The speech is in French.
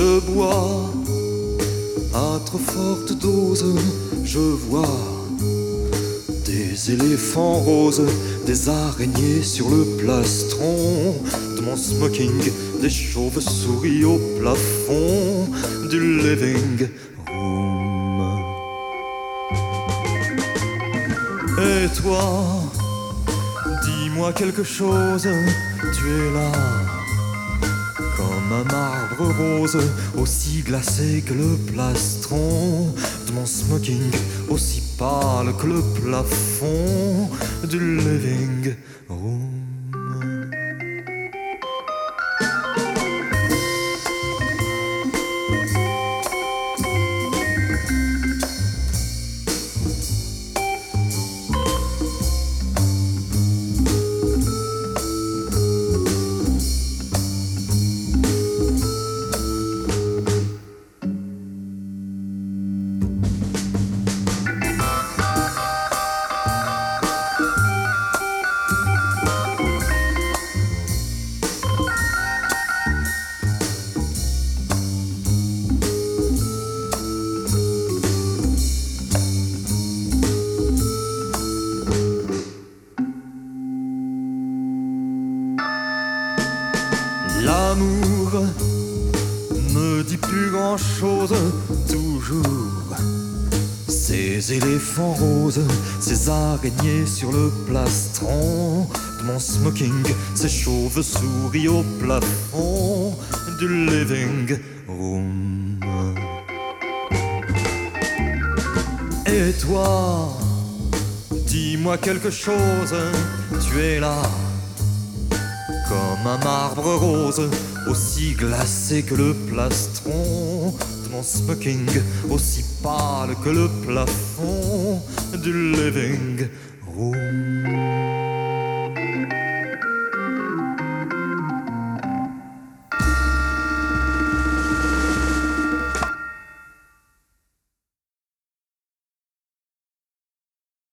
Je bois à trop forte dose, je vois des éléphants roses, des araignées sur le plastron de mon smoking, des chauves-souris au plafond du living room. Et toi, dis-moi quelque chose, tu es là comme un marbre rose, aussi glacé que le plastron de mon smoking, aussi pâle que le plafond du living room. L'amour ne dit plus grand-chose, toujours. Ces éléphants roses, ces araignées sur le plastron de mon smoking, ces chauves-souris au plafond du living room. Et toi, dis-moi quelque chose, tu es là comme un marbre rose, aussi glacé que le plastron de mon smoking, aussi pâle que le plafond du living room.